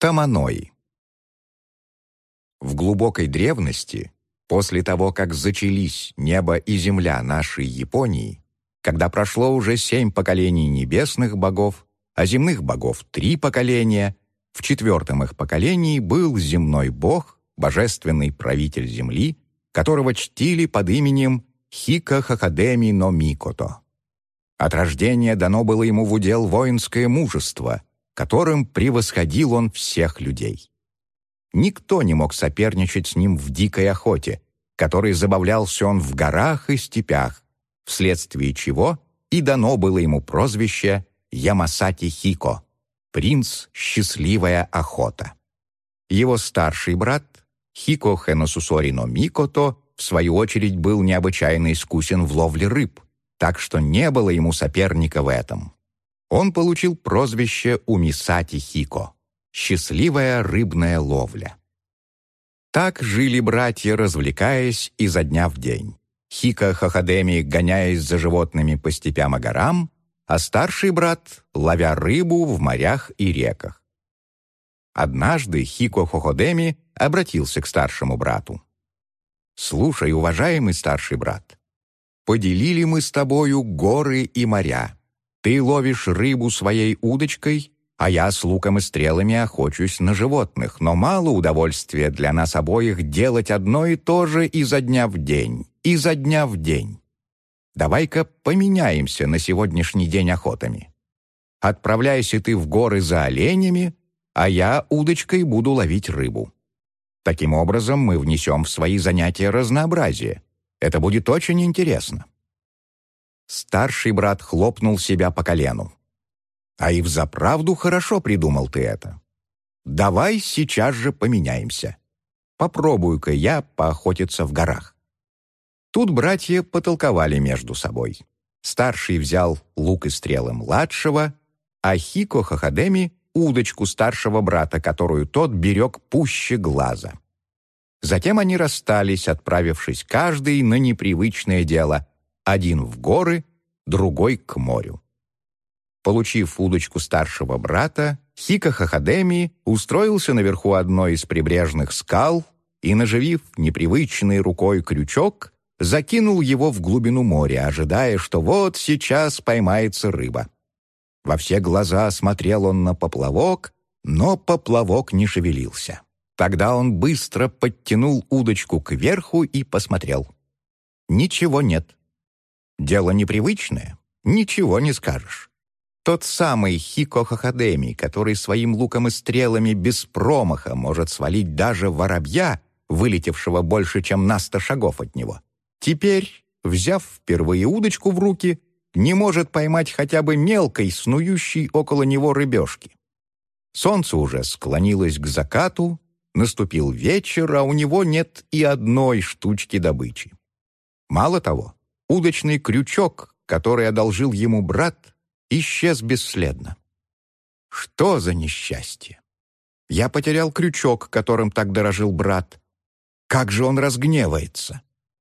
Таманой. В глубокой древности, после того, как зачались небо и земля нашей Японии, когда прошло уже 7 поколений небесных богов, а земных богов 3 поколения, в 4-м их поколении был земной бог, божественный правитель земли, которого чтили под именем Хика-Хакадеми но Микото. От рождения дано было ему в удел воинское мужество, которым превосходил он всех людей. Никто не мог соперничать с ним в дикой охоте, которой забавлялся он в горах и степях, вследствие чего и дано было ему прозвище Ямасати Хико, принц «Счастливая охота». Его старший брат Хико Хэносусори но Микото, в свою очередь, был необычайно искусен в ловле рыб, так что не было ему соперника в этом. Он получил прозвище Умисати Хико — «Счастливая рыбная ловля». Так жили братья, развлекаясь изо дня в день. Хика Хакадеми, гоняясь за животными по степям и горам, а старший брат, ловя рыбу в морях и реках. Однажды Хико Хакадеми обратился к старшему брату. «Слушай, уважаемый старший брат, поделили мы с тобою горы и моря. Ты ловишь рыбу своей удочкой, а я с луком и стрелами охочусь на животных, но мало удовольствия для нас обоих делать одно и то же изо дня в день, изо дня в день. Давай-ка поменяемся на сегодняшний день охотами. Отправляйся ты в горы за оленями, а я удочкой буду ловить рыбу. Таким образом мы внесем в свои занятия разнообразие. Это будет очень интересно». Старший брат хлопнул себя по колену. «А и взаправду хорошо придумал ты это. Давай сейчас же поменяемся. Попробую-ка я поохотиться в горах». Тут братья потолковали между собой. Старший взял лук и стрелы младшего, а Хико Хакадеми — удочку старшего брата, которую тот берег пуще глаза. Затем они расстались, отправившись каждый на непривычное дело, один в горы, другой к морю. Получив удочку старшего брата, Хика Хакадеми устроился наверху одной из прибрежных скал и, наживив непривычной рукой крючок, закинул его в глубину моря, ожидая, что вот сейчас поймается рыба. Во все глаза смотрел он на поплавок, но поплавок не шевелился. Тогда он быстро подтянул удочку кверху и посмотрел. Ничего нет. Дело непривычное, ничего не скажешь. Тот самый Хико Хакадеми, который своим луком и стрелами без промаха может свалить даже воробья, вылетевшего больше, чем на 100 шагов от него, теперь, взяв впервые удочку в руки, не может поймать хотя бы мелкой, снующей около него рыбешки. Солнце уже склонилось к закату, наступил вечер, а у него нет и одной штучки добычи. Мало того, удочный крючок, который одолжил ему брат, исчез бесследно. Что за несчастье? Я потерял крючок, которым так дорожил брат. Как же он разгневается!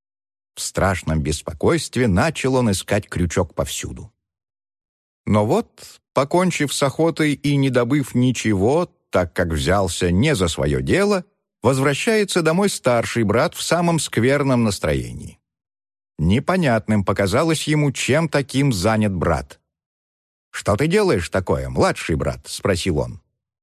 В страшном беспокойстве начал он искать крючок повсюду. Но вот, покончив с охотой и не добыв ничего, так как взялся не за свое дело, возвращается домой старший брат в самом скверном настроении. Непонятным показалось ему, чем таким занят брат. «Что ты делаешь такое, младший брат?» — спросил он.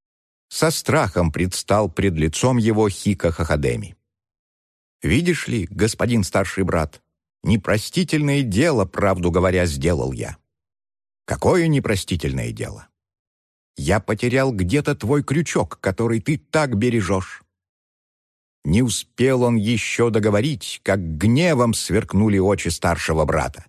Со страхом предстал пред лицом его Хика Хакадеми. «Видишь ли, господин старший брат, непростительное дело, правду говоря, сделал я». «Какое непростительное дело?» «Я потерял где-то твой крючок, который ты так бережешь». Не успел он еще договорить, как гневом сверкнули очи старшего брата.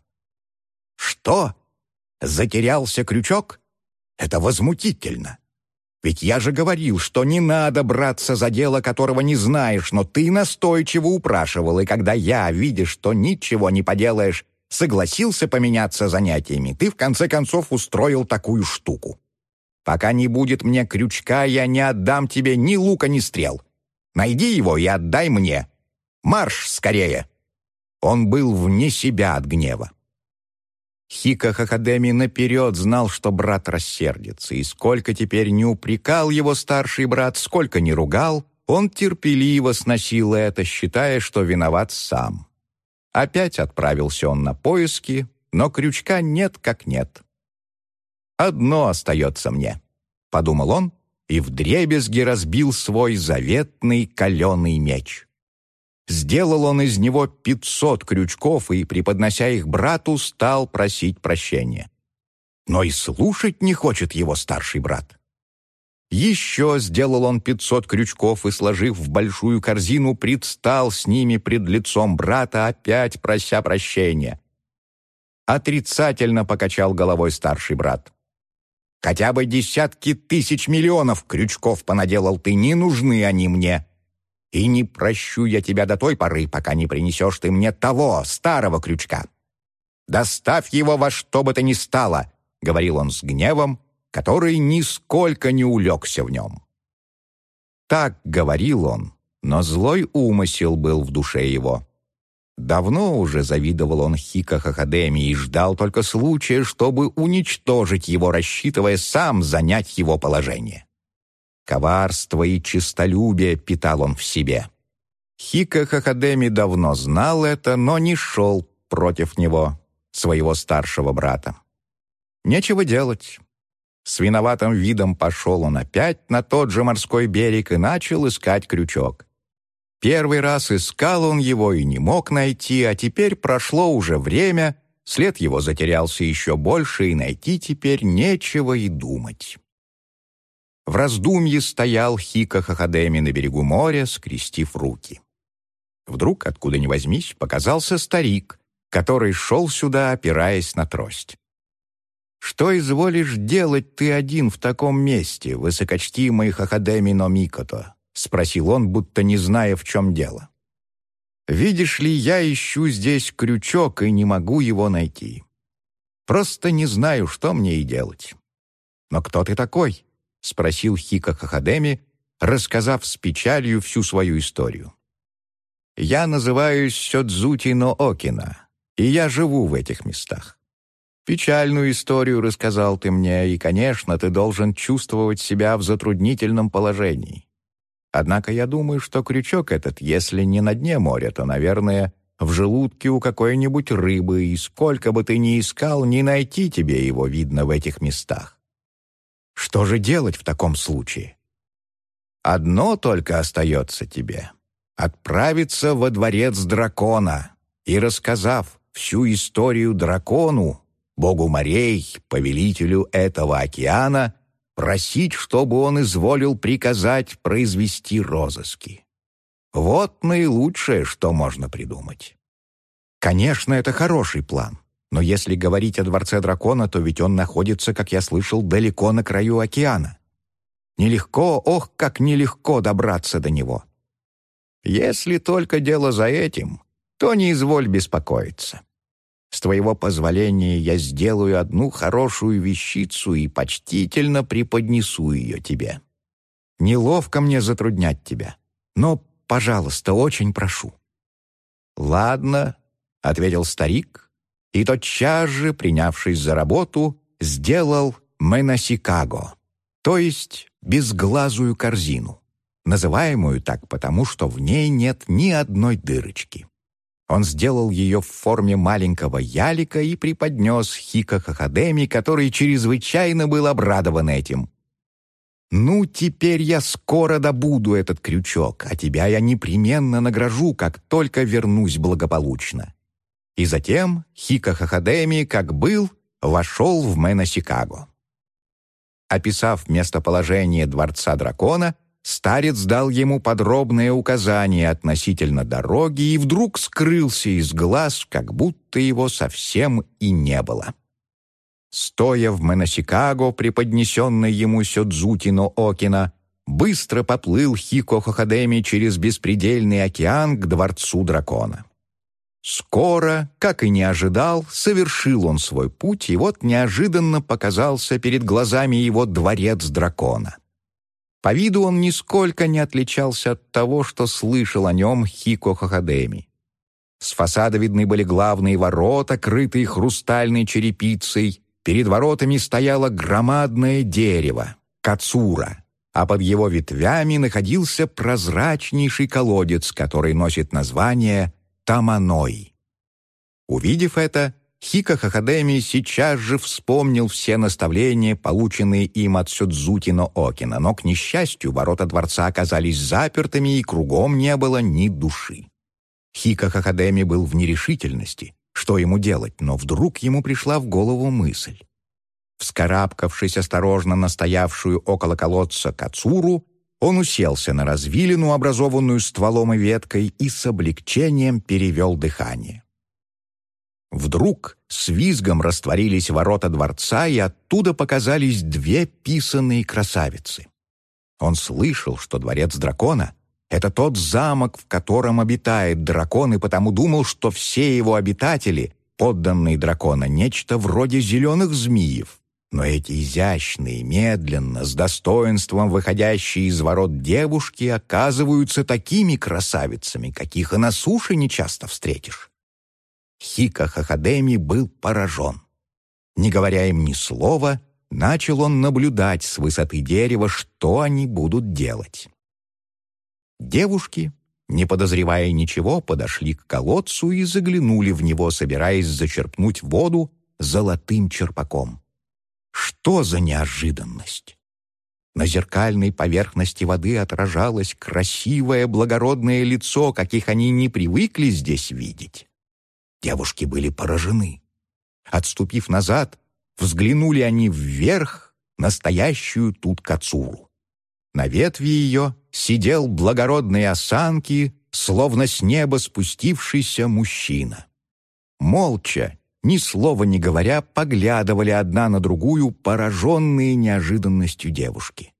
«Что? Затерялся крючок? Это возмутительно. Ведь я же говорил, что не надо браться за дело, которого не знаешь, но ты настойчиво упрашивал, и когда я, видя, что ничего не поделаешь, согласился поменяться занятиями, ты в конце концов устроил такую штуку. Пока не будет мне крючка, я не отдам тебе ни лука, ни стрел. Найди его и отдай мне. Марш скорее!» Он был вне себя от гнева. Хико Хакодеми наперед знал, что брат рассердится, и сколько теперь не упрекал его старший брат, сколько не ругал, он терпеливо сносил это, считая, что виноват сам. Опять отправился он на поиски, но крючка нет как нет. «Одно остается мне», — подумал он, и вдребезги разбил свой заветный каленый меч. Сделал он из него 500 крючков и, преподнося их брату, стал просить прощения. Но и слушать не хочет его старший брат. Еще сделал он 500 крючков и, сложив в большую корзину, предстал с ними пред лицом брата, опять прося прощения. Отрицательно покачал головой старший брат. «Хотя бы десятки тысяч миллионов крючков понаделал ты, не нужны они мне. И не прощу я тебя до той поры, пока не принесешь ты мне того, старого крючка. Доставь его во что бы то ни стало», — говорил он с гневом, который нисколько не улегся в нем. Так говорил он, но злой умысел был в душе его. Давно уже завидовал он Хико Хакодеми и ждал только случая, чтобы уничтожить его, рассчитывая сам занять его положение. Коварство и честолюбие питал он в себе. Хико Хакодеми давно знал это, но не шел против него, своего старшего брата. Нечего делать. С виноватым видом пошел он опять на тот же морской берег и начал искать крючок. Первый раз искал он его и не мог найти, а теперь прошло уже время, след его затерялся еще больше, и найти теперь нечего и думать. В раздумье стоял Хико Хакодеми на берегу моря, скрестив руки. Вдруг, откуда ни возьмись, показался старик, который шел сюда, опираясь на трость. «Что изволишь делать ты один в таком месте, высокочтимый Хакодеми но Микото?» — спросил он, будто не зная, в чем дело. «Видишь ли, я ищу здесь крючок и не могу его найти. Просто не знаю, что мне и делать». «Но кто ты такой?» — спросил Хико Хакодеми, рассказав с печалью всю свою историю. «Я называюсь Сёдзути но Окина, и я живу в этих местах. Печальную историю рассказал ты мне, и, конечно, ты должен чувствовать себя в затруднительном положении. Однако я думаю, что крючок этот, если не на дне моря, то, наверное, в желудке у какой-нибудь рыбы, и сколько бы ты ни искал, не найти тебе его, видно, в этих местах. Что же делать в таком случае? Одно только остается тебе — отправиться во дворец дракона и, рассказав всю историю дракону, богу морей, повелителю этого океана, просить, чтобы он изволил приказать произвести розыски. Вот наилучшее, что можно придумать. Конечно, это хороший план, но если говорить о дворце дракона, то ведь он находится, как я слышал, далеко на краю океана. Нелегко, ох, как нелегко добраться до него. Если только дело за этим, то не изволь беспокоиться. С твоего позволения я сделаю одну хорошую вещицу и почтительно преподнесу ее тебе. Неловко мне затруднять тебя, но, пожалуйста, очень прошу». «Ладно», — ответил старик, и тотчас же, принявшись за работу, сделал меносикаго, то есть безглазую корзину, называемую так потому, что в ней нет ни одной дырочки. Он сделал ее в форме маленького ялика и преподнес Хико Хакодеми, который чрезвычайно был обрадован этим. «Ну, теперь я скоро добуду этот крючок, а тебя я непременно награжу, как только вернусь благополучно». И затем Хико Хакодеми, как был, вошел в меносикаго. Описав местоположение дворца дракона, старец дал ему подробное указание относительно дороги и вдруг скрылся из глаз, как будто его совсем и не было. Стоя в меносикаго, преподнесенной ему Сёдзути но Окина, быстро поплыл Хико Хакодеми через беспредельный океан к дворцу дракона. Скоро, как и не ожидал, совершил он свой путь, и вот неожиданно показался перед глазами его дворец дракона. По виду он нисколько не отличался от того, что слышал о нем Хико Хакодеми. С фасада видны были главные ворота, крытые хрустальной черепицей. Перед воротами стояло громадное дерево — кацура, а под его ветвями находился прозрачнейший колодец, который носит название Таманой. Увидев это, Хико Хакодэми сейчас же вспомнил все наставления, полученные им от Сёдзути но Окина, но, к несчастью, ворота дворца оказались запертыми, и кругом не было ни души. Хико Хакодэми был в нерешительности, что ему делать, но вдруг ему пришла в голову мысль. Вскарабкавшись осторожно на стоявшую около колодца кацуру, он уселся на развилину, образованную стволом и веткой, и с облегчением перевел дыхание. Вдруг с визгом растворились ворота дворца, и оттуда показались две писаные красавицы. Он слышал, что дворец дракона — это тот замок, в котором обитает дракон, и потому думал, что все его обитатели, подданные дракона, нечто вроде зеленых змеев. Но эти изящные, медленно, с достоинством выходящие из ворот девушки оказываются такими красавицами, каких и на суше нечасто встретишь. Хико Хакодэми был поражен. Не говоря им ни слова, начал он наблюдать с высоты дерева, что они будут делать. Девушки, не подозревая ничего, подошли к колодцу и заглянули в него, собираясь зачерпнуть воду золотым черпаком. Что за неожиданность! На зеркальной поверхности воды отражалось красивое благородное лицо, каких они не привыкли здесь видеть. Девушки были поражены. Отступив назад, взглянули они вверх на стоящую тут кацуру. На ветви ее сидел благородной осанки, словно с неба спустившийся мужчина. Молча, ни слова не говоря, поглядывали одна на другую, пораженные неожиданностью девушки.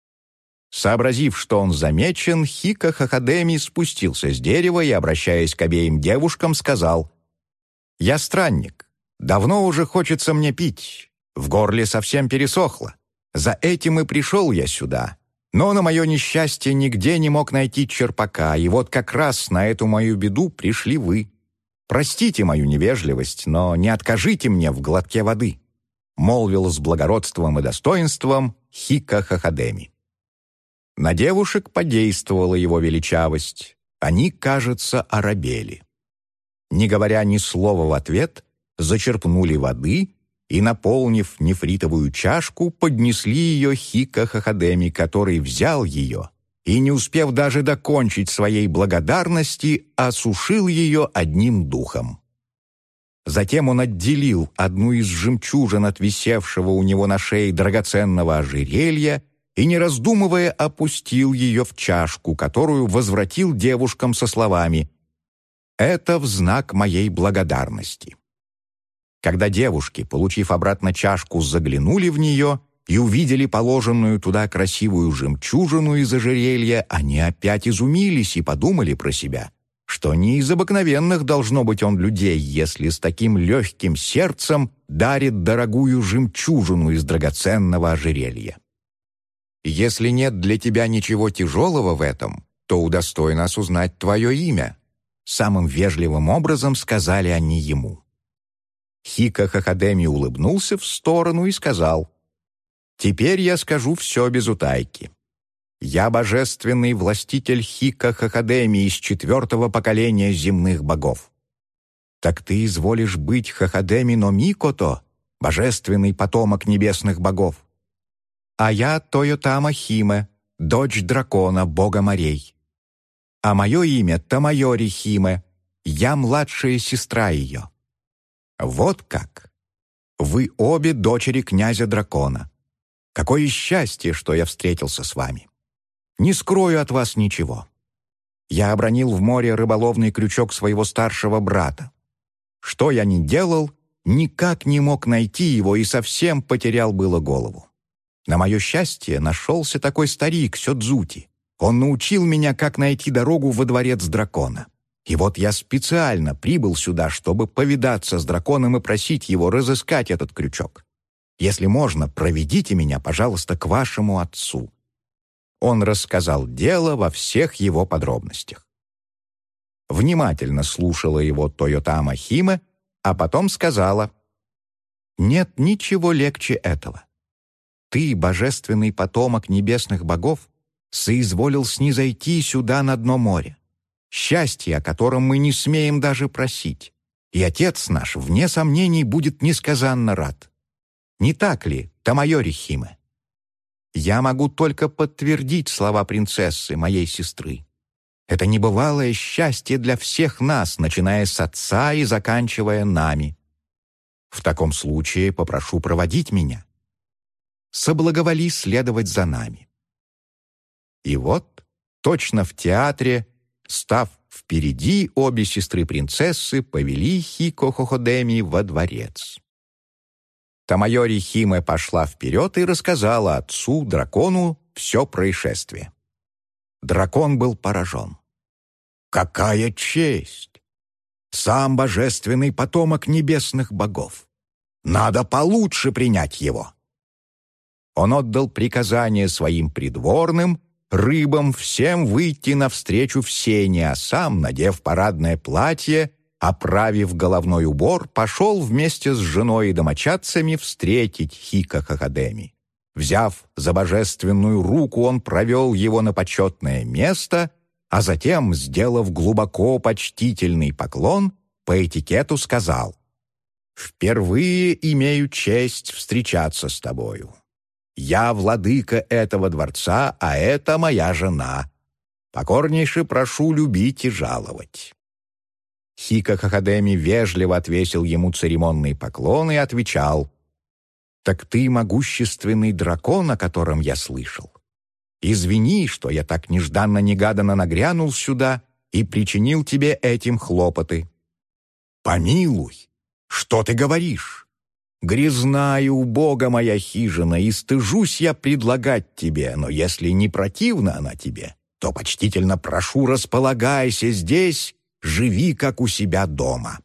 Сообразив, что он замечен, Хико Хакодэми спустился с дерева и, обращаясь к обеим девушкам, сказал: «Я странник. Давно уже хочется мне пить. В горле совсем пересохло. За этим и пришел я сюда. Но на мое несчастье нигде не мог найти черпака, и вот как раз на эту мою беду пришли вы. Простите мою невежливость, но не откажите мне в глотке воды», — молвил с благородством и достоинством Хико Хакодэми. На девушек подействовала его величавость. Они, кажется, оробели. Не говоря ни слова в ответ, зачерпнули воды и, наполнив нефритовую чашку, поднесли ее Хико Хакодэми, который взял ее и, не успев даже докончить своей благодарности, осушил ее одним духом. Затем он отделил одну из жемчужин от висевшего у него на шее драгоценного ожерелья и, не раздумывая, опустил ее в чашку, которую возвратил девушкам со словами: «Это в знак моей благодарности». Когда девушки, получив обратно чашку, заглянули в нее и увидели положенную туда красивую жемчужину из ожерелья, они опять изумились и подумали про себя, что не из обыкновенных должно быть он людей, если с таким легким сердцем дарит дорогую жемчужину из драгоценного ожерелья. «Если нет для тебя ничего тяжелого в этом, то удостой нас узнать твое имя», — самым вежливым образом сказали они ему. Хико Хакодэми улыбнулся в сторону и сказал: «Теперь я скажу все без утайки. Я божественный властитель Хико Хакодэми из 4-го поколения земных богов. Так ты изволишь быть Хакодэми но Микото, божественный потомок небесных богов. А я Тойотама Химе, дочь дракона, бога морей. А мое имя Тамайори Химе, я младшая сестра ее. Вот как! Вы обе дочери князя-дракона. Какое счастье, что я встретился с вами. Не скрою от вас ничего. Я обронил в море рыболовный крючок своего старшего брата. Что я ни делал, никак не мог найти его и совсем потерял было голову. На мое счастье нашелся такой старик Сёдзути. Он научил меня, как найти дорогу во дворец дракона. И вот я специально прибыл сюда, чтобы повидаться с драконом и просить его разыскать этот крючок. Если можно, проведите меня, пожалуйста, к вашему отцу». Он рассказал дело во всех его подробностях. внимательно слушала его Тойотама Химе, а потом сказала: «Нет ничего легче этого. Ты, божественный потомок небесных богов, соизволил снизойти сюда на дно моря, счастье, о котором мы не смеем даже просить, и отец наш, вне сомнений, будет несказанно рад. Не так ли, Тамайори Химе? Я могу только подтвердить слова принцессы, моей сестры. Это небывалое счастье для всех нас, начиная с отца и заканчивая нами. В таком случае попрошу проводить меня. Соблаговоли следовать за нами». И вот, точно в театре, став впереди, обе сестры-принцессы повели Хико Хоходеми во дворец. Тамайори Химе пошла вперед и рассказала отцу, дракону, все происшествие. Дракон был поражен. «Какая честь! Сам божественный потомок небесных богов! Надо получше принять его!» Он отдал приказание своим придворным, рыбам, всем выйти навстречу в сене, а сам, надев парадное платье, оправив головной убор, пошел вместе с женой и домочадцами встретить Хико Хоходеми. Взяв за божественную руку, он провел его на почетное место, а затем, сделав глубоко почтительный поклон, по этикету сказал: «Впервые имею честь встречаться с тобою. Я владыка этого дворца, а это моя жена. Покорнейше прошу любить и жаловать». Хико Хоходеми вежливо отвесил ему церемонный поклон и отвечал: «Так ты могущественный дракон, о котором я слышал. Извини, что я так нежданно-негаданно нагрянул сюда и причинил тебе этим хлопоты». «Помилуй, что ты говоришь? Грязна и убога моя хижина, и стыжусь я предлагать тебе, но если не противна она тебе, то почтительно прошу, располагайся здесь, живи, как у себя дома».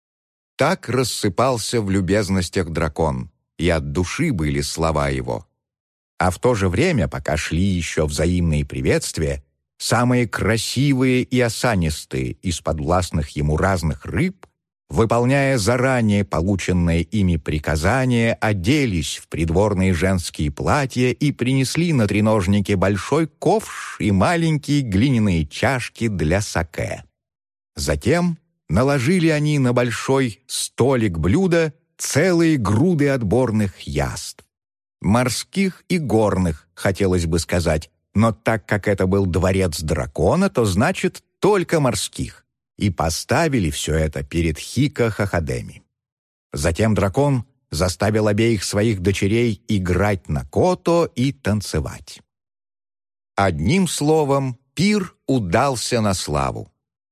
Так рассыпался в любезностях дракон, и от души были слова его. А в то же время, пока шли еще взаимные приветствия, самые красивые и осанистые из подвластных ему разных рыб, выполняя заранее полученное ими приказание, оделись в придворные женские платья и принесли на треножнике большой ковш и маленькие глиняные чашки для саке. Затем наложили они на большой столик блюда целые груды отборных яств. Морских и горных, хотелось бы сказать, но так как это был дворец дракона, то значит только морских, и поставили все это перед Хико Хоходеми. Затем дракон заставил обеих своих дочерей играть на кото и танцевать. Одним словом, пир удался на славу.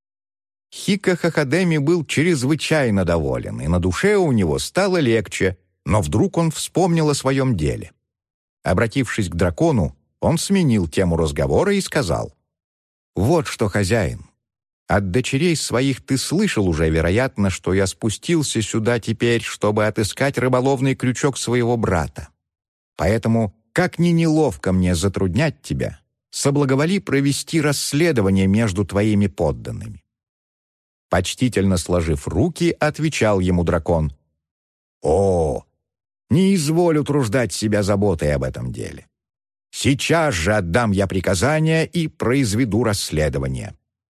Хико Хоходеми был чрезвычайно доволен, и на душе у него стало легче, но вдруг он вспомнил о своем деле. Обратившись к дракону, он сменил тему разговора и сказал: «Вот что, хозяин, от дочерей своих ты слышал уже, вероятно, что я спустился сюда теперь, чтобы отыскать рыболовный крючок своего брата. Поэтому, как ни неловко мне затруднять тебя, соблаговоли провести расследование между твоими подданными». Почтительно сложив руки, отвечал ему дракон: «О, не изволь утруждать себя заботой об этом деле. Сейчас же отдам я приказание и произведу расследование».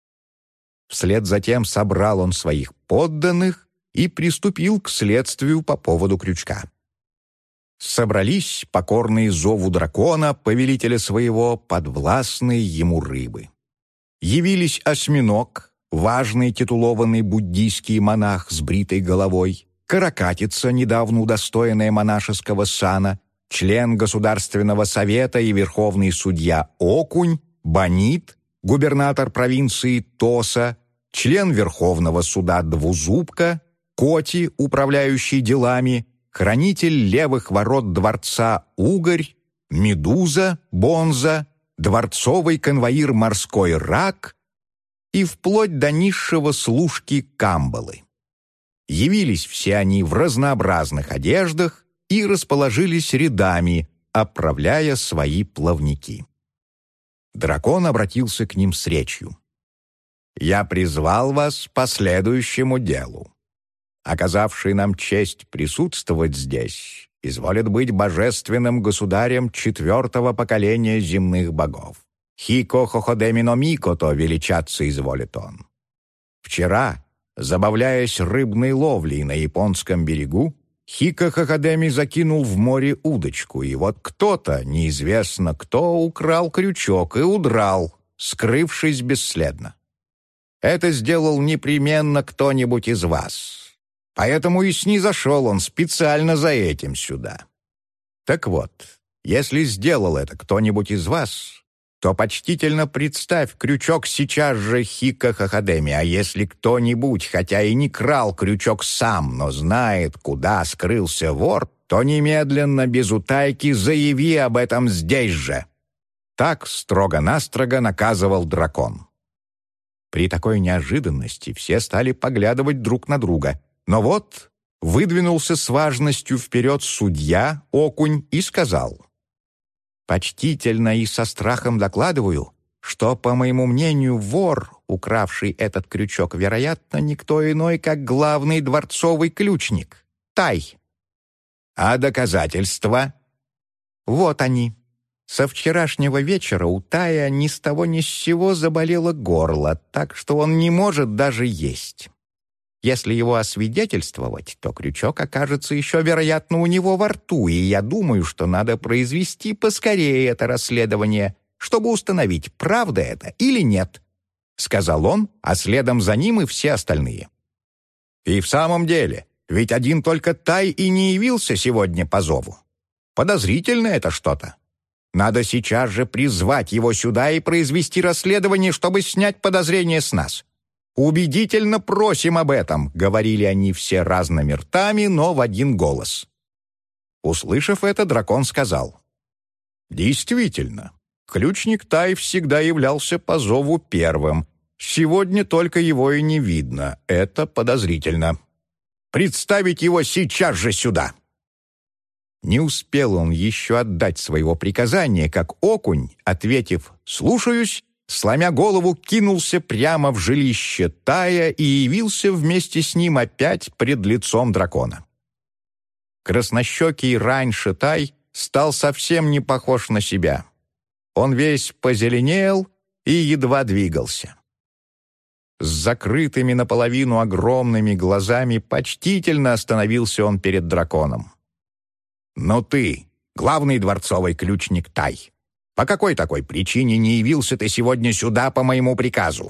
Вслед за тем собрал он своих подданных и приступил к следствию по поводу крючка. Собрались покорные зову дракона, повелителя своего, подвластные ему рыбы. Явились осьминог, важный титулованный буддийский монах с бритой головой, каракатица, недавно удостоенная монашеского сана, член Государственного совета и верховный судья Окунь, Бонит, губернатор провинции Тоса, член Верховного суда Двузубка, Коти, управляющий делами, хранитель левых ворот дворца Угорь, Медуза, Бонза, дворцовый конвоир Морской Рак и вплоть до низшего служки Камбалы. Явились все они в разнообразных одеждах и расположились рядами, отправляя свои плавники. Дракон обратился к ним с речью: я призвал вас по следующему делу. Оказавший нам честь присутствовать здесь, изволит быть божественным государем 4-го поколения земных богов. Хико Хоходеми но Микото величаться изволит он. Вчера, забавляясь рыбной ловлей на японском берегу, Хико Хоходеми закинул в море удочку, и вот кто-то, неизвестно кто, украл крючок и удрал, скрывшись бесследно. Это сделал непременно кто-нибудь из вас. Поэтому и снизошел он специально за этим сюда. Так вот, если сделал это кто-нибудь из вас, то почтительно представь крючок сейчас же Хико Хоходеми, а если кто-нибудь, хотя и не крал крючок сам, но знает, куда скрылся вор, то немедленно без утайки заяви об этом здесь же. Так строго-настрого наказывал дракон. При такой неожиданности все стали поглядывать друг на друга, но вот выдвинулся с важностью вперед судья Окунь и сказал: «Почтительно и со страхом докладываю, что, по моему мнению, вор, укравший этот крючок, вероятно, никто иной, как главный дворцовый ключник, Тай». «А доказательства?» «Вот они. Со вчерашнего вечера у Тая ни с того ни с сего заболело горло, так что он не может даже есть. Если его освидетельствовать, то крючок окажется еще, вероятно, у него во рту, и я думаю, что надо произвести поскорее это расследование, чтобы установить, правда это или нет», — сказал он, а следом за ним и все остальные. «И в самом деле, ведь один только Тай и не явился сегодня по зову. Подозрительно это что-то. Надо сейчас же призвать его сюда и произвести расследование, чтобы снять подозрения с нас. «Убедительно просим об этом», — говорили они все разными ртами, но в один голос. Услышав это, дракон сказал: «Действительно, ключник Тай всегда являлся по зову первым. Сегодня только его и не видно. Это подозрительно. Представить его сейчас же сюда!» Не успел он еще отдать своего приказания, как Окунь, ответив «слушаюсь», сломя голову, кинулся прямо в жилище Тая и явился вместе с ним опять пред лицом дракона. Краснощекий раньше Тай стал совсем не похож на себя. Он весь позеленел и едва двигался. С закрытыми наполовину огромными глазами почтительно остановился он перед драконом. «Но ты, главный дворцовый ключник Тай, по какой такой причине не явился ты сегодня сюда по моему приказу?»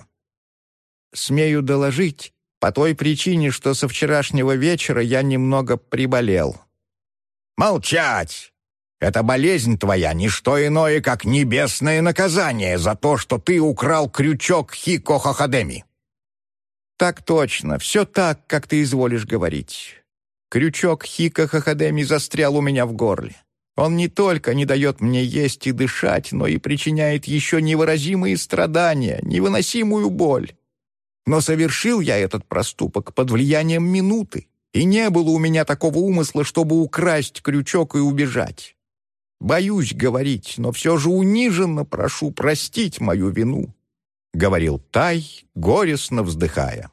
«Смею доложить, по той причине, что со вчерашнего вечера я немного приболел». «Молчать! Эта болезнь твоя — не что иное, как небесное наказание за то, что ты украл крючок Хико Хоходеми». «Так точно, все так, как ты изволишь говорить. Крючок Хико Хоходеми застрял у меня в горле. Он не только не дает мне есть и дышать, но и причиняет еще невыразимые страдания, невыносимую боль. Но совершил я этот проступок под влиянием минуты, и не было у меня такого умысла, чтобы украсть крючок и убежать. Боюсь говорить, но все же униженно прошу простить мою вину», — говорил Тай, горестно вздыхая.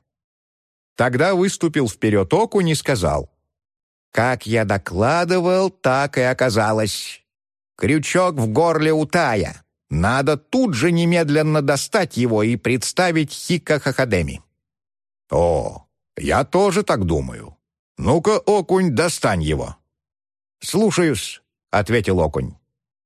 Тогда выступил вперед Окунь и сказал: «Как я докладывал, так и оказалось. Крючок в горле у Тая. Надо тут же немедленно достать его и представить Хико Хоходеми». «О, я тоже так думаю. Ну-ка, Окунь, достань его». «Слушаюсь», — ответил Окунь.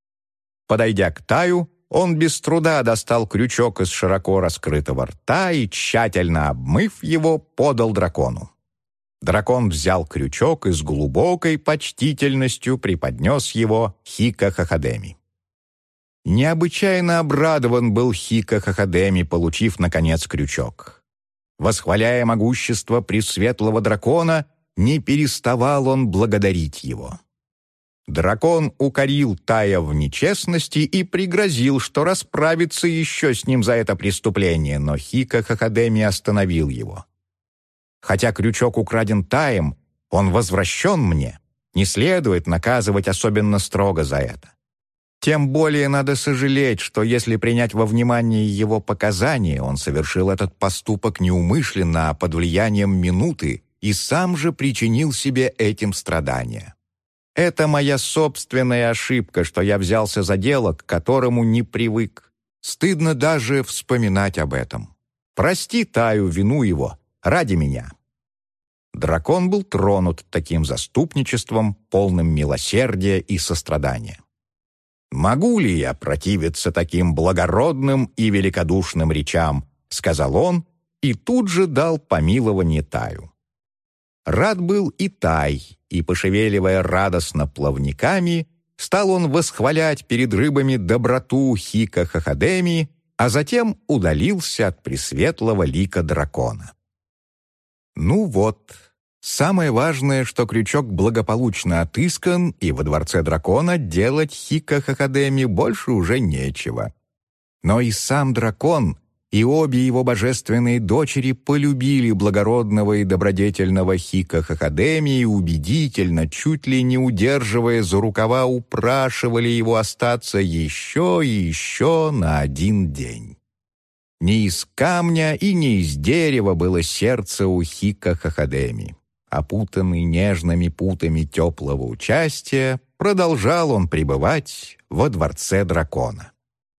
Подойдя к Таю, он без труда достал крючок из широко раскрытого рта и, тщательно обмыв его, подал дракону. Дракон взял крючок и с глубокой почтительностью преподнес его Хико Хоходеми. Необычайно обрадован был Хико Хоходеми, получив, наконец, крючок. Восхваляя могущество пресветлого дракона, не переставал он благодарить его. Дракон укорил Тая в нечестности и пригрозил, что расправится еще с ним за это преступление, но Хико Хоходеми остановил его. «Хотя крючок украден Таем, он возвращен мне. Не следует наказывать особенно строго за это. Тем более надо сожалеть, что если принять во внимание его показания, он совершил этот поступок неумышленно, а под влиянием минуты, и сам же причинил себе этим страдания. Это моя собственная ошибка, что я взялся за дело, к которому не привык. Стыдно даже вспоминать об этом. Прости Таю вину его ради меня». Дракон был тронут таким заступничеством, полным милосердия и сострадания. «Могу ли я противиться таким благородным и великодушным речам?» — сказал он, и тут же дал помилование Таю. Рад был и Тай, и, пошевеливая радостно плавниками, стал он восхвалять перед рыбами доброту Хика-Хахадеми, а затем удалился от пресветлого лика дракона. Ну вот, самое важное, что крючок благополучно отыскан, и во дворце дракона делать Хика-Хахадеми больше уже нечего. Но и сам дракон, и обе его божественные дочери полюбили благородного и добродетельного Хика-Хахадеми и убедительно, чуть ли не удерживая за рукава, упрашивали его остаться еще и еще на один день. Не из камня и не из дерева было сердце у Хика-Хахадеми. Опутанный нежными путами теплого участия, продолжал он пребывать во дворце дракона.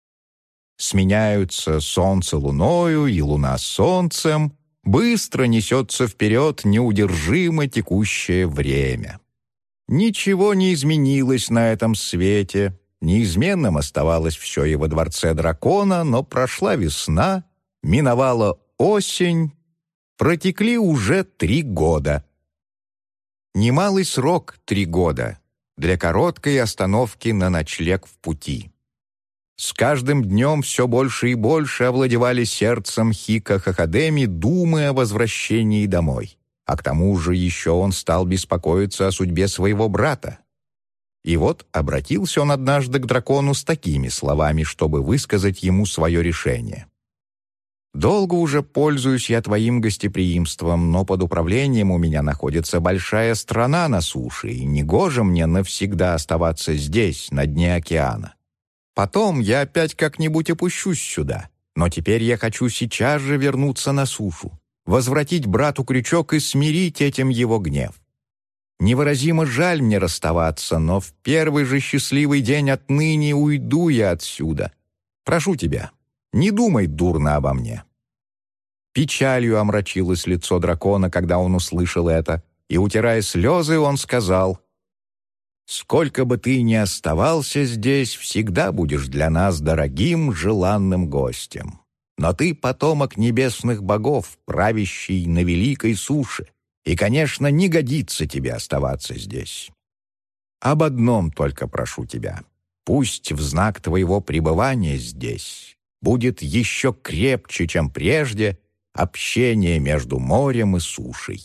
Сменяются солнце луною и луна солнцем, быстро несется вперед неудержимо текущее время. Ничего не изменилось на этом свете, неизменным оставалось все и во дворце дракона, но прошла весна, миновала осень, протекли уже 3 года. Немалый срок 3 года для короткой остановки на ночлег в пути. С каждым днем все больше и больше овладевали сердцем Хика-Хахадеми думы о возвращении домой, а к тому же еще он стал беспокоиться о судьбе своего брата. И вот обратился он однажды к дракону с такими словами, чтобы высказать ему свое решение. «Долго уже пользуюсь я твоим гостеприимством, но под управлением у меня находится большая страна на суше, и негоже мне навсегда оставаться здесь, на дне океана. Потом я опять как-нибудь опущусь сюда, но теперь я хочу сейчас же вернуться на сушу, возвратить брату крючок и смирить этим его гнев. Невыразимо жаль мне расставаться, но в первый же счастливый день отныне уйду я отсюда. Прошу тебя, не думай дурно обо мне». Печалью омрачилось лицо дракона, когда он услышал это, и, утирая слезы, он сказал: «Сколько бы ты ни оставался здесь, всегда будешь для нас дорогим, желанным гостем. Но ты потомок небесных богов, правящий на великой суше, и, конечно, не годится тебе оставаться здесь. Об одном только прошу тебя. Пусть в знак твоего пребывания здесь будет еще крепче, чем прежде, общение между морем и сушей».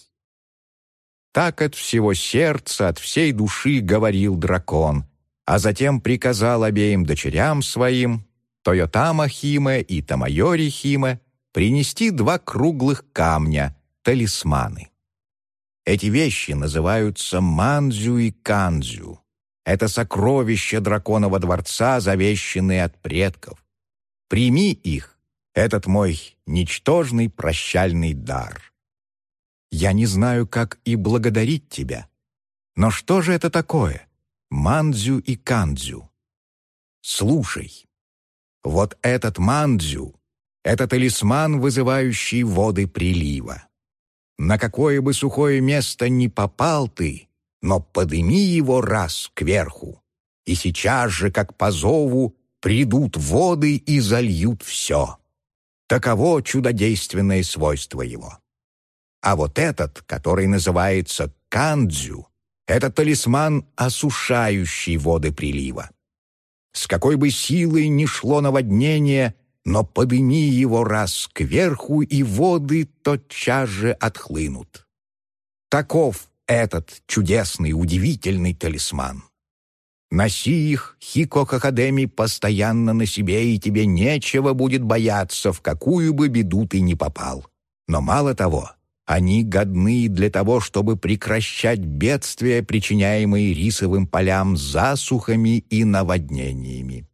Так от всего сердца, от всей души говорил дракон, а затем приказал обеим дочерям своим, Тойотама Химе и Тамайори Химе, принести 2 круглых камня, талисманы. Эти вещи называются мандзю и кандзю. Это сокровища драконового дворца, завещанные от предков. Прими их, этот мой ничтожный прощальный дар. Я не знаю, как и благодарить тебя. Но что же это такое? Мандзю и кандзю. Слушай. Вот этот мандзю — это талисман, вызывающий воды прилива. На какое бы сухое место ни попал ты, но подыми его раз кверху, и сейчас же, как по зову, придут воды и зальют все. Таково чудодейственное свойство его. А вот этот, который называется кандзю, это талисман, осушающий воды прилива. С какой бы силой ни шло наводнение, но подыми его раз кверху, и воды тотчас же отхлынут. Таков этот чудесный, удивительный талисман. Носи их, Хико-Хахадеми, постоянно на себе, и тебе нечего будет бояться, в какую бы беду ты ни попал. Но мало того, Они годны для того, чтобы прекращать бедствия, причиняемые рисовым полям засухами и наводнениями.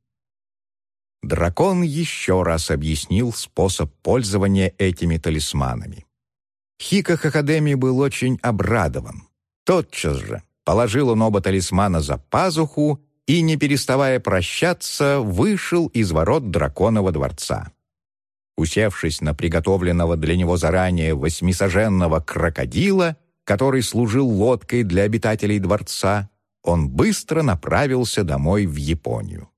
Дракон еще раз объяснил способ пользования этими талисманами. Хика-Хакодеми был очень обрадован. Тотчас же положил он оба талисмана за пазуху и, не переставая прощаться, вышел из ворот драконова дворца. Усевшись на приготовленного для него заранее 8-саженного крокодила, который служил лодкой для обитателей дворца, он быстро направился домой в Японию.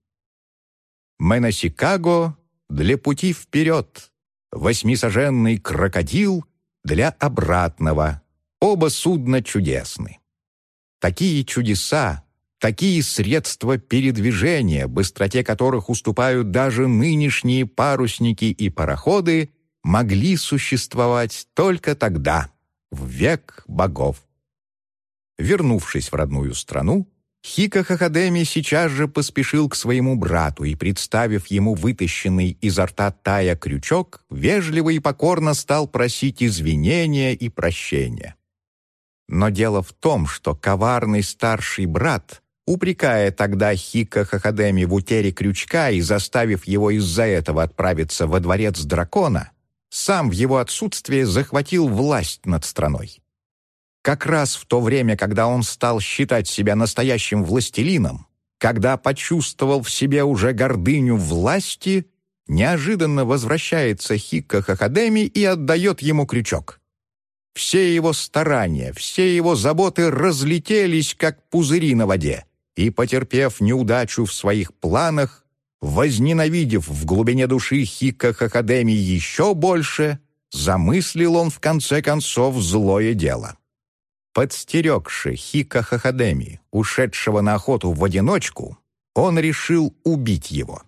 Меносикаго для пути вперед, 8-саженный крокодил для обратного. Оба судна чудесны. Такие чудеса, такие средства передвижения, быстроте которых уступают даже нынешние парусники и пароходы, могли существовать только тогда, в век богов. Вернувшись в родную страну, Хика-Хакодеми сейчас же поспешил к своему брату и, представив ему вытащенный изо рта Тая крючок, вежливо и покорно стал просить извинения и прощения. Но дело в том, что коварный старший брат, упрекая тогда Хика-Хакодеми в утере крючка и заставив его из-за этого отправиться во дворец дракона, сам в его отсутствие захватил власть над страной. Как раз в то время, когда он стал считать себя настоящим властелином, когда почувствовал в себе уже гордыню власти, неожиданно возвращается Хика-Хакодеми и отдает ему крючок. Все его старания, все его заботы разлетелись, как пузыри на воде, и, потерпев неудачу в своих планах, возненавидев в глубине души Хика-Хакодеми еще больше, замыслил он в конце концов злое дело. Подстерегши Хика-Хакодеми, ушедшего на охоту в одиночку, он решил убить его.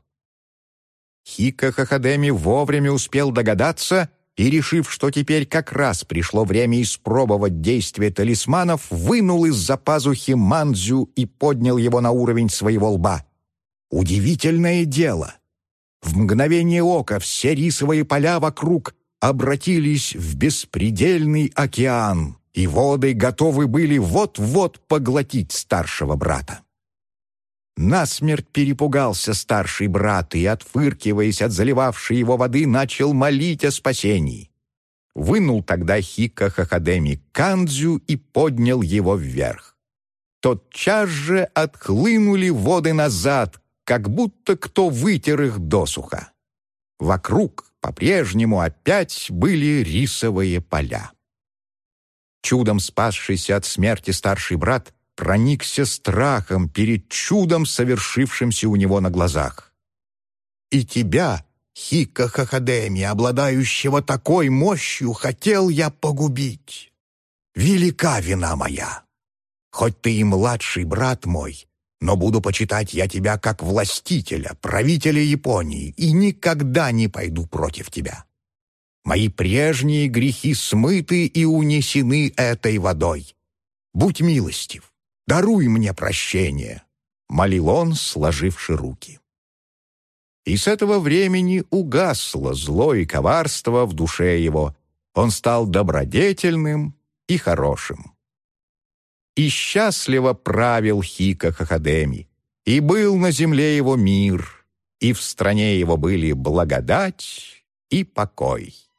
Хика-Хакодеми вовремя успел догадаться и, решив, что теперь как раз пришло время испробовать действие талисманов, вынул из-за пазухи мандзю и поднял его на уровень своего лба. Удивительное дело! В мгновение ока все рисовые поля вокруг обратились в беспредельный океан, и воды готовы были вот-вот поглотить старшего брата. Насмерть перепугался старший брат и, отфыркиваясь от заливавшей его воды, начал молить о спасении. Вынул тогда Хика-Хакодеми кандзю и поднял его вверх. Тотчас же отхлынули воды назад, как будто кто вытер их досуха. Вокруг по-прежнему опять были рисовые поля. Чудом спасшийся от смерти старший брат проникся страхом перед чудом, совершившимся у него на глазах. «И тебя, Хика-Хакодеми, обладающего такой мощью, хотел я погубить. Велика вина моя. Хоть ты и младший брат мой, но буду почитать я тебя как властителя, правителя Японии, и никогда не пойду против тебя. Мои прежние грехи смыты и унесены этой водой. Будь милостив, даруй мне прощение», — молил он, сложивши руки. И с этого времени угасло зло и коварство в душе его. Он стал добродетельным и хорошим. И счастливо правил Хика-Хакодеми, и был на земле его мир, и в стране его были благодать и покой.